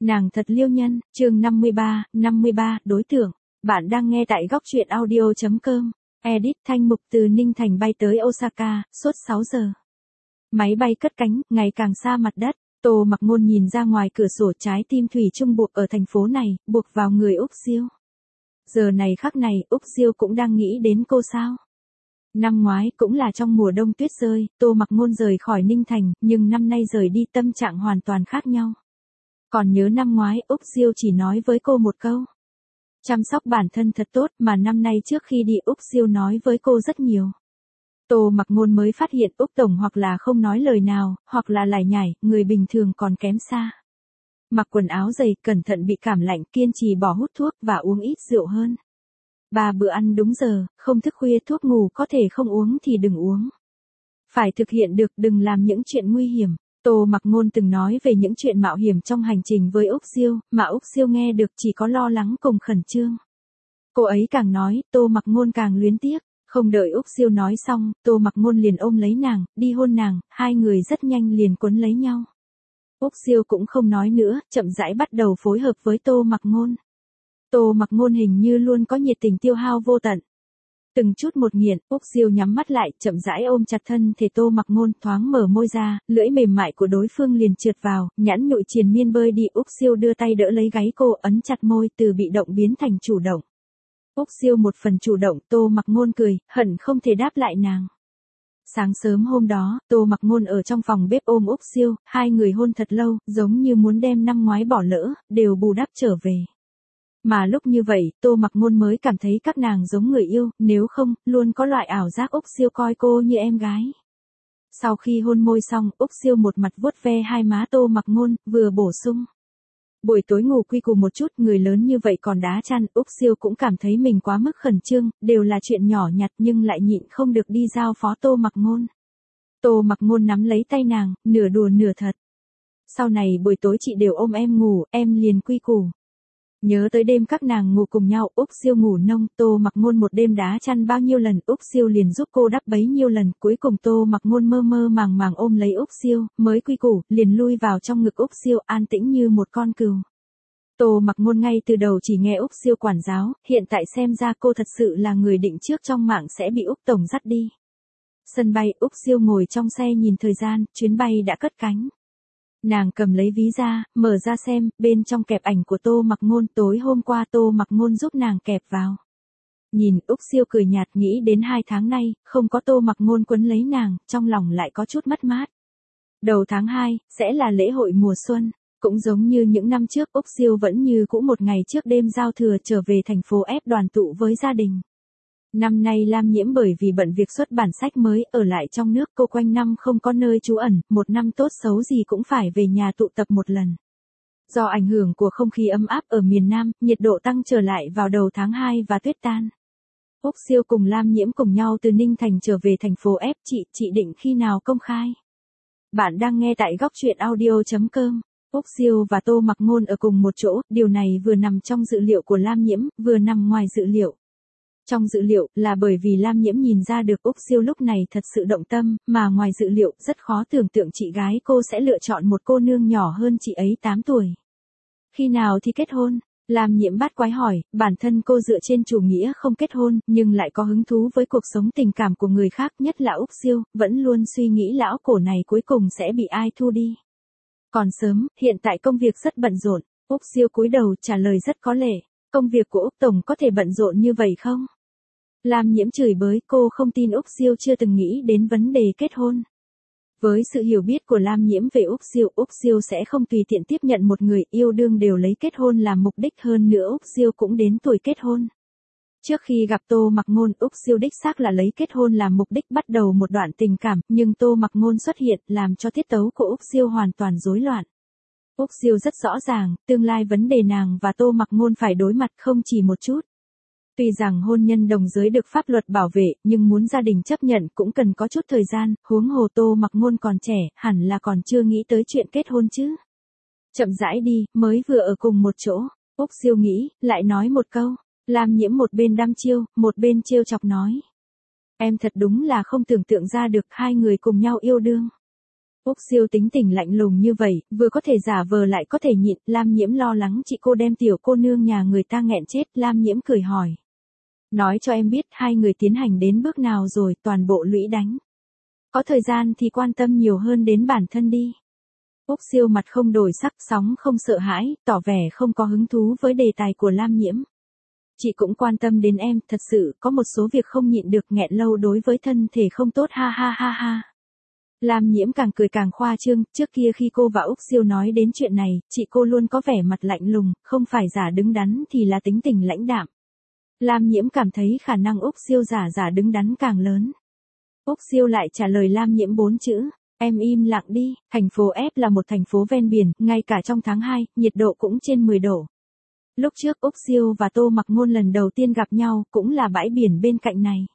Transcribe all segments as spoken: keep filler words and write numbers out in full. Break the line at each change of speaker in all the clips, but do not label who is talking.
Nàng thật liêu nhân, chương năm mươi ba, năm mươi ba, đối tượng. Bạn đang nghe tại góc truyện audio chấm com. Edit Thanh Mục từ Ninh Thành bay tới Osaka, suốt sáu giờ. Máy bay cất cánh, ngày càng xa mặt đất. Tô Mặc Ngôn nhìn ra ngoài cửa sổ, trái tim thủy chung buộc ở thành phố này, buộc vào người Úc Siêu. Giờ này khắc này, Úc Siêu cũng đang nghĩ đến cô sao? Năm ngoái cũng là trong mùa đông tuyết rơi, Tô Mặc Ngôn rời khỏi Ninh Thành, nhưng năm nay rời đi tâm trạng hoàn toàn khác nhau. Còn nhớ năm ngoái Úc Siêu chỉ nói với cô một câu: chăm sóc bản thân thật tốt, mà năm nay trước khi đi Úc Siêu nói với cô rất nhiều. Tô Mặc Ngôn mới phát hiện Úc Tổng hoặc là không nói lời nào, hoặc là lải nhải, người bình thường còn kém xa. Mặc quần áo dày, cẩn thận bị cảm lạnh, kiên trì bỏ hút thuốc và uống ít rượu hơn. Ba bữa ăn đúng giờ, không thức khuya, thuốc ngủ có thể không uống thì đừng uống. Phải thực hiện được, đừng làm những chuyện nguy hiểm. Tô Mặc Ngôn từng nói về những chuyện mạo hiểm trong hành trình với Úc Siêu, mà Úc Siêu nghe được chỉ có lo lắng cùng khẩn trương. Cô ấy càng nói, Tô Mặc Ngôn càng luyến tiếc. Không đợi Úc Siêu nói xong, Tô Mặc Ngôn liền ôm lấy nàng, đi hôn nàng, hai người rất nhanh liền quấn lấy nhau. Úc Siêu cũng không nói nữa, chậm rãi bắt đầu phối hợp với Tô Mặc Ngôn. Tô Mặc Ngôn hình như luôn có nhiệt tình tiêu hao vô tận. Từng chút một nghiện, Úc Siêu nhắm mắt lại, chậm rãi ôm chặt thân thể Tô Mặc Ngôn, thoáng mở môi ra, lưỡi mềm mại của đối phương liền trượt vào, nhãn nhụi triền miên bơi đi. Úc Siêu đưa tay đỡ lấy gáy cô, ấn chặt môi, từ bị động biến thành chủ động. Úc Siêu một phần chủ động, Tô Mặc Ngôn cười, hận không thể đáp lại nàng. Sáng sớm hôm đó, Tô Mặc Ngôn ở trong phòng bếp ôm Úc Siêu, hai người hôn thật lâu, giống như muốn đem năm ngoái bỏ lỡ, đều bù đắp trở về. Mà lúc như vậy, Tô Mặc Ngôn mới cảm thấy các nàng giống người yêu, nếu không, luôn có loại ảo giác Úc Siêu coi cô như em gái. Sau khi hôn môi xong, Úc Siêu một mặt vuốt ve hai má Tô Mặc Ngôn, vừa bổ sung: buổi tối ngủ quy củ một chút, người lớn như vậy còn đá chăn. Úc Siêu cũng cảm thấy mình quá mức khẩn trương, đều là chuyện nhỏ nhặt nhưng lại nhịn không được đi giao phó Tô Mặc Ngôn. Tô Mặc Ngôn nắm lấy tay nàng, nửa đùa nửa thật. Sau này buổi tối chị đều ôm em ngủ, em liền quy củ. Nhớ tới đêm các nàng ngủ cùng nhau, Úc Siêu ngủ nông, Tô Mặc Ngôn một đêm đá chăn bao nhiêu lần, Úc Siêu liền giúp cô đắp bấy nhiêu lần, cuối cùng Tô Mặc Ngôn mơ mơ màng màng ôm lấy Úc Siêu, mới quy củ, liền lui vào trong ngực Úc Siêu, an tĩnh như một con cừu. Tô Mặc Ngôn ngay từ đầu chỉ nghe Úc Siêu quản giáo, hiện tại xem ra cô thật sự là người định trước trong mạng sẽ bị Úc Tổng dắt đi. Sân bay, Úc Siêu ngồi trong xe nhìn thời gian, chuyến bay đã cất cánh. Nàng cầm lấy ví ra, mở ra xem, bên trong kẹp ảnh của Tô Mặc Ngôn, tối hôm qua Tô Mặc Ngôn giúp nàng kẹp vào. Nhìn, Úc Siêu cười nhạt, nghĩ đến hai tháng nay, không có Tô Mặc Ngôn quấn lấy nàng, trong lòng lại có chút mất mát. Đầu tháng hai, sẽ là lễ hội mùa xuân, cũng giống như những năm trước, Úc Siêu vẫn như cũ một ngày trước đêm giao thừa trở về thành phố F đoàn tụ với gia đình. Năm nay Lam Nhiễm bởi vì bận việc xuất bản sách mới, ở lại trong nước, cô quanh năm không có nơi trú ẩn, một năm tốt xấu gì cũng phải về nhà tụ tập một lần. Do ảnh hưởng của không khí ấm áp ở miền Nam, nhiệt độ tăng trở lại vào đầu tháng hai và tuyết tan. Úc Siêu cùng Lam Nhiễm cùng nhau từ Ninh Thành trở về thành phố F, chị, chị định khi nào công khai? Bạn đang nghe tại góc truyện audio chấm com. Úc Siêu và Tô Mặc Ngôn ở cùng một chỗ, điều này vừa nằm trong dự liệu của Lam Nhiễm, vừa nằm ngoài dự liệu. Trong dự liệu, là bởi vì Lam Nhiễm nhìn ra được Úc Siêu lúc này thật sự động tâm, mà ngoài dự liệu, rất khó tưởng tượng chị gái cô sẽ lựa chọn một cô nương nhỏ hơn chị ấy tám tuổi. Khi nào thì kết hôn? Lam Nhiễm bát quái hỏi, bản thân cô dựa trên chủ nghĩa không kết hôn, nhưng lại có hứng thú với cuộc sống tình cảm của người khác, nhất là Úc Siêu, vẫn luôn suy nghĩ lão cổ này cuối cùng sẽ bị ai thu đi. Còn sớm, hiện tại công việc rất bận rộn. Úc Siêu cúi đầu trả lời rất có lệ. Công việc của Úc Tổng có thể bận rộn như vậy không? Lam Nhiễm chửi bới, cô không tin Úc Siêu chưa từng nghĩ đến vấn đề kết hôn. Với sự hiểu biết của Lam Nhiễm về Úc Siêu, Úc Siêu sẽ không tùy tiện tiếp nhận một người, yêu đương đều lấy kết hôn làm mục đích, hơn nữa Úc Siêu cũng đến tuổi kết hôn. Trước khi gặp Tô Mặc Ngôn, Úc Siêu đích xác là lấy kết hôn làm mục đích bắt đầu một đoạn tình cảm, nhưng Tô Mặc Ngôn xuất hiện làm cho tiết tấu của Úc Siêu hoàn toàn rối loạn. Úc Siêu rất rõ ràng, tương lai vấn đề nàng và Tô Mặc Ngôn phải đối mặt không chỉ một chút. Tuy rằng hôn nhân đồng giới được pháp luật bảo vệ, nhưng muốn gia đình chấp nhận cũng cần có chút thời gian, huống hồ Tô Mặc Ngôn còn trẻ, hẳn là còn chưa nghĩ tới chuyện kết hôn chứ. Chậm rãi đi, mới vừa ở cùng một chỗ, Úc Siêu nghĩ, lại nói một câu. Lam Nhiễm một bên đăm chiêu, một bên trêu chọc nói: em thật đúng là không tưởng tượng ra được hai người cùng nhau yêu đương. Úc Siêu tính tình lạnh lùng như vậy, vừa có thể giả vờ lại có thể nhịn, Lam Nhiễm lo lắng chị cô đem tiểu cô nương nhà người ta nghẹn chết, Lam Nhiễm cười hỏi. Nói cho em biết hai người tiến hành đến bước nào rồi, toàn bộ lũy đánh. Có thời gian thì quan tâm nhiều hơn đến bản thân đi. Úc Siêu mặt không đổi sắc, sóng không sợ hãi, tỏ vẻ không có hứng thú với đề tài của Lam Nhiễm. Chị cũng quan tâm đến em, thật sự, có một số việc không nhịn được, nghẹn lâu đối với thân thể không tốt, ha ha ha ha. Lam Nhiễm càng cười càng khoa trương, trước kia khi cô và Úc Siêu nói đến chuyện này, chị cô luôn có vẻ mặt lạnh lùng, không phải giả đứng đắn thì là tính tình lãnh đạm. Lam Nhiễm cảm thấy khả năng Úc Siêu giả giả đứng đắn càng lớn. Úc Siêu lại trả lời Lam Nhiễm bốn chữ, em im lặng đi, thành phố F là một thành phố ven biển, ngay cả trong tháng hai, nhiệt độ cũng trên mười độ. Lúc trước Úc Siêu và Tô Mặc Ngôn lần đầu tiên gặp nhau cũng là bãi biển bên cạnh này.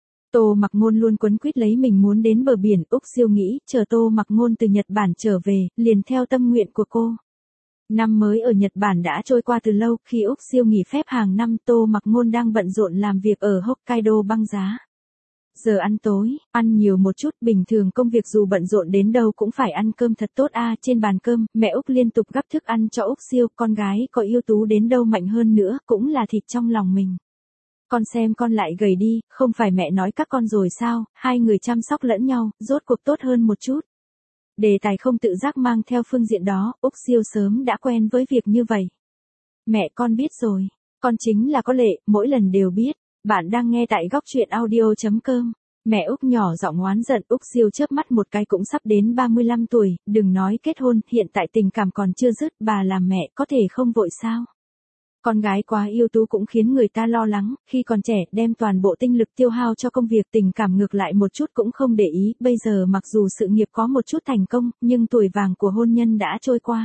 Tô Mặc Ngôn luôn quấn quýt lấy mình muốn đến bờ biển, Úc Siêu nghĩ, chờ Tô Mặc Ngôn từ Nhật Bản trở về, liền theo tâm nguyện của cô. Năm mới ở Nhật Bản đã trôi qua từ lâu, khi Úc Siêu nghỉ phép hàng năm, Tô Mặc Ngôn đang bận rộn làm việc ở Hokkaido băng giá. Giờ ăn tối, ăn nhiều một chút, bình thường công việc dù bận rộn đến đâu cũng phải ăn cơm thật tốt a. Trên bàn cơm, mẹ Úc liên tục gắp thức ăn cho Úc Siêu, con gái có ưu tú đến đâu mạnh hơn nữa, cũng là thịt trong lòng mình. Con xem con lại gầy đi, không phải mẹ nói các con rồi sao, hai người chăm sóc lẫn nhau, rốt cuộc tốt hơn một chút. Đề tài không tự giác mang theo phương diện đó, Úc Siêu sớm đã quen với việc như vậy. Mẹ con biết rồi, con chính là có lệ, mỗi lần đều biết. Bạn đang nghe tại góc truyện audio chấm com. Mẹ Úc nhỏ giọng oán giận, Úc Siêu chớp mắt một cái cũng sắp đến ba mươi lăm tuổi, đừng nói kết hôn, hiện tại tình cảm còn chưa dứt, bà làm mẹ có thể không vội sao? Con gái quá ưu tú cũng khiến người ta lo lắng, khi còn trẻ đem toàn bộ tinh lực tiêu hao cho công việc, tình cảm ngược lại một chút cũng không để ý, bây giờ mặc dù sự nghiệp có một chút thành công, nhưng tuổi vàng của hôn nhân đã trôi qua.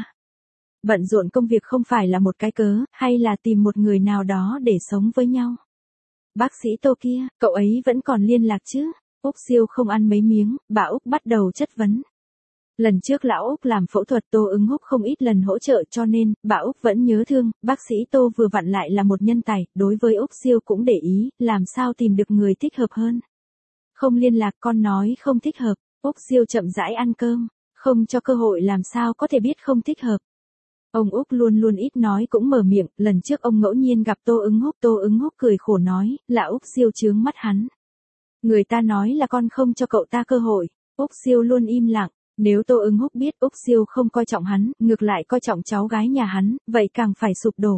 Bận rộn công việc không phải là một cái cớ, hay là tìm một người nào đó để sống với nhau. Bác sĩ Tô kia, cậu ấy vẫn còn liên lạc chứ? Úc Siêu không ăn mấy miếng, bà Úc bắt đầu chất vấn. Lần trước lão Úc làm phẫu thuật, Tô Ứng Húc không ít lần hỗ trợ, cho nên, bà Úc vẫn nhớ thương, bác sĩ Tô vừa vặn lại là một nhân tài, đối với Úc Siêu cũng để ý, làm sao tìm được người thích hợp hơn. Không liên lạc, con nói không thích hợp. Úc Siêu chậm rãi ăn cơm, không cho cơ hội làm sao có thể biết không thích hợp. Ông Úc luôn luôn ít nói cũng mở miệng, lần trước ông ngẫu nhiên gặp Tô Ứng Húc, Tô Ứng Húc cười khổ nói, là Úc Siêu chướng mắt hắn. Người ta nói là con không cho cậu ta cơ hội, Úc Siêu luôn im lặng, nếu Tô Ứng Húc biết Úc Siêu không coi trọng hắn, ngược lại coi trọng cháu gái nhà hắn, vậy càng phải sụp đổ.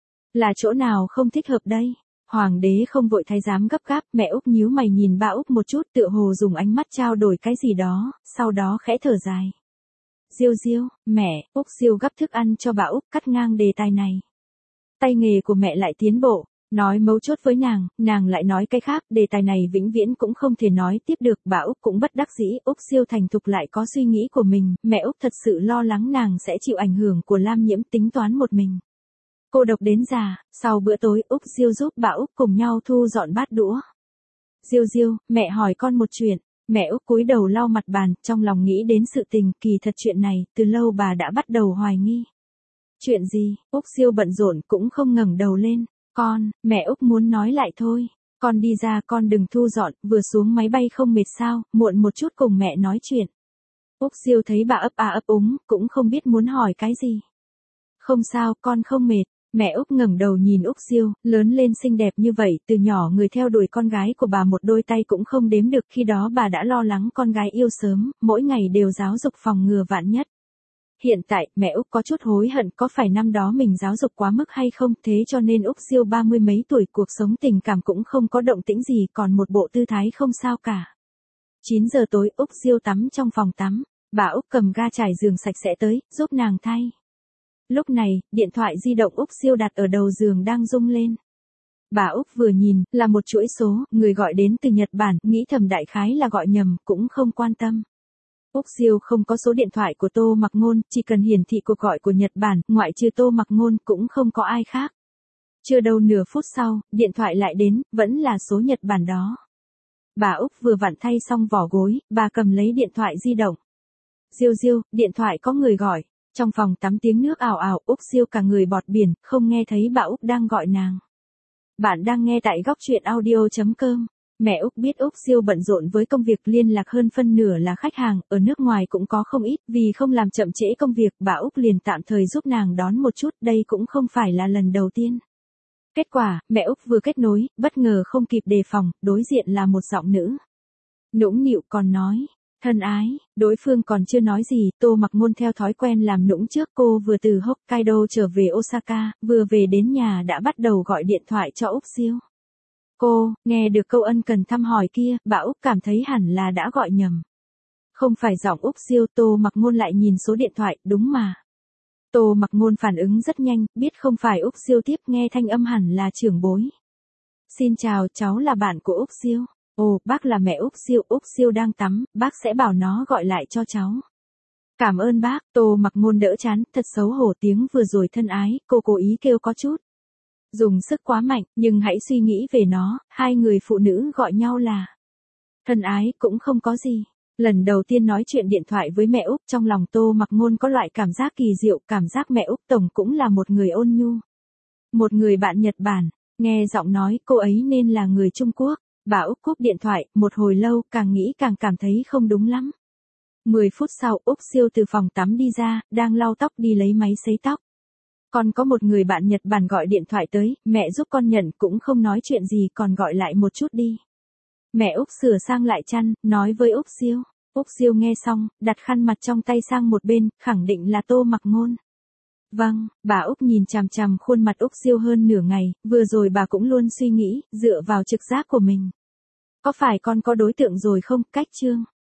Là chỗ nào không thích hợp đây? Hoàng đế không vội thái giám gấp gáp, mẹ Úc nhíu mày nhìn ba Úc một chút, tựa hồ dùng ánh mắt trao đổi cái gì đó, sau đó khẽ thở dài. Diêu Diêu, mẹ, Úc Siêu gắp thức ăn cho bà Úc, cắt ngang đề tài này. Tay nghề của mẹ lại tiến bộ, nói mấu chốt với nàng, nàng lại nói cái khác, đề tài này vĩnh viễn cũng không thể nói tiếp được, bà Úc cũng bất đắc dĩ, Úc Siêu thành thục lại có suy nghĩ của mình, mẹ Úc thật sự lo lắng nàng sẽ chịu ảnh hưởng của Lam Nhiễm, tính toán một mình. Cô độc đến già, sau bữa tối, Úc Siêu giúp bà Úc cùng nhau thu dọn bát đũa. Diêu Diêu, mẹ hỏi con một chuyện. Mẹ Úc cúi đầu lau mặt bàn, trong lòng nghĩ đến sự tình, kỳ thật chuyện này, từ lâu bà đã bắt đầu hoài nghi. Chuyện gì? Úc Siêu bận rộn cũng không ngẩng đầu lên. Con, mẹ Úc muốn nói lại thôi. Con đi ra, con đừng thu dọn, vừa xuống máy bay không mệt sao, muộn một chút cùng mẹ nói chuyện. Úc Siêu thấy bà ấp a ấp úng, cũng không biết muốn hỏi cái gì. Không sao, con không mệt. Mẹ Úc ngẩng đầu nhìn Úc Siêu, lớn lên xinh đẹp như vậy, từ nhỏ người theo đuổi con gái của bà một đôi tay cũng không đếm được, khi đó bà đã lo lắng con gái yêu sớm, mỗi ngày đều giáo dục phòng ngừa vạn nhất. Hiện tại, mẹ Úc có chút hối hận, có phải năm đó mình giáo dục quá mức hay không, thế cho nên Úc Siêu ba mươi mấy tuổi, cuộc sống tình cảm cũng không có động tĩnh gì, còn một bộ tư thái không sao cả. chín giờ tối, Úc Siêu tắm trong phòng tắm, bà Úc cầm ga trải giường sạch sẽ tới, giúp nàng thay. Lúc này, điện thoại di động Úc Siêu đặt ở đầu giường đang rung lên. Bà Úc vừa nhìn, là một chuỗi số, người gọi đến từ Nhật Bản, nghĩ thầm đại khái là gọi nhầm, cũng không quan tâm. Úc Siêu không có số điện thoại của Tô Mặc Ngôn, chỉ cần hiển thị cuộc gọi của Nhật Bản, ngoại trừ Tô Mặc Ngôn cũng không có ai khác. Chưa đâu nửa phút sau, điện thoại lại đến, vẫn là số Nhật Bản đó. Bà Úc vừa vặn thay xong vỏ gối, bà cầm lấy điện thoại di động. Diêu Diêu, điện thoại có người gọi. Trong phòng tắm tiếng nước ào ào, Úc Siêu cả người bọt biển, không nghe thấy bà Úc đang gọi nàng. Bạn đang nghe tại góc truyện audio chấm com. Mẹ Úc biết Úc Siêu bận rộn với công việc, liên lạc hơn phân nửa là khách hàng, ở nước ngoài cũng có không ít, vì không làm chậm trễ công việc, bà Úc liền tạm thời giúp nàng đón một chút, đây cũng không phải là lần đầu tiên. Kết quả, mẹ Úc vừa kết nối, bất ngờ không kịp đề phòng, đối diện là một giọng nữ. Nũng nịu còn nói, thân ái, đối phương còn chưa nói gì, Tô Mặc Ngôn theo thói quen làm nũng trước, cô vừa từ Hokkaido trở về Osaka, vừa về đến nhà đã bắt đầu gọi điện thoại cho Úc Siêu. Cô, nghe được câu ân cần thăm hỏi kia, bà Úc cảm thấy hẳn là đã gọi nhầm. Không phải giọng Úc Siêu, Tô Mặc Ngôn lại nhìn số điện thoại, đúng mà. Tô Mặc Ngôn phản ứng rất nhanh, biết không phải Úc Siêu, tiếp nghe thanh âm hẳn là trưởng bối. Xin chào, cháu là bạn của Úc Siêu. Ồ, bác là mẹ Úc Siêu, Úc Siêu đang tắm, bác sẽ bảo nó gọi lại cho cháu. Cảm ơn bác, Tô Mặc Ngôn đỡ chán, thật xấu hổ, tiếng vừa rồi thân ái, cô cố ý kêu có chút dùng sức quá mạnh, nhưng hãy suy nghĩ về nó, hai người phụ nữ gọi nhau là thân ái cũng không có gì. Lần đầu tiên nói chuyện điện thoại với mẹ Úc, trong lòng Tô Mặc Ngôn có loại cảm giác kỳ diệu, cảm giác mẹ Úc tổng cũng là một người ôn nhu. Một người bạn Nhật Bản, nghe giọng nói cô ấy nên là người Trung Quốc. Bà Úc cúp điện thoại, một hồi lâu, càng nghĩ càng cảm thấy không đúng lắm. Mười phút sau, Úc Siêu từ phòng tắm đi ra, đang lau tóc đi lấy máy sấy tóc. Còn có một người bạn Nhật Bản gọi điện thoại tới, mẹ giúp con nhận, cũng không nói chuyện gì, còn gọi lại một chút đi. Mẹ Úc sửa sang lại chăn, nói với Úc Siêu. Úc Siêu nghe xong, đặt khăn mặt trong tay sang một bên, khẳng định là Tô Mặc Ngôn. Vâng, bà Úc nhìn chằm chằm khuôn mặt Úc Siêu hơn nửa ngày, vừa rồi bà cũng luôn suy nghĩ, dựa vào trực giác của mình. Có phải con có đối tượng rồi không, cách chương.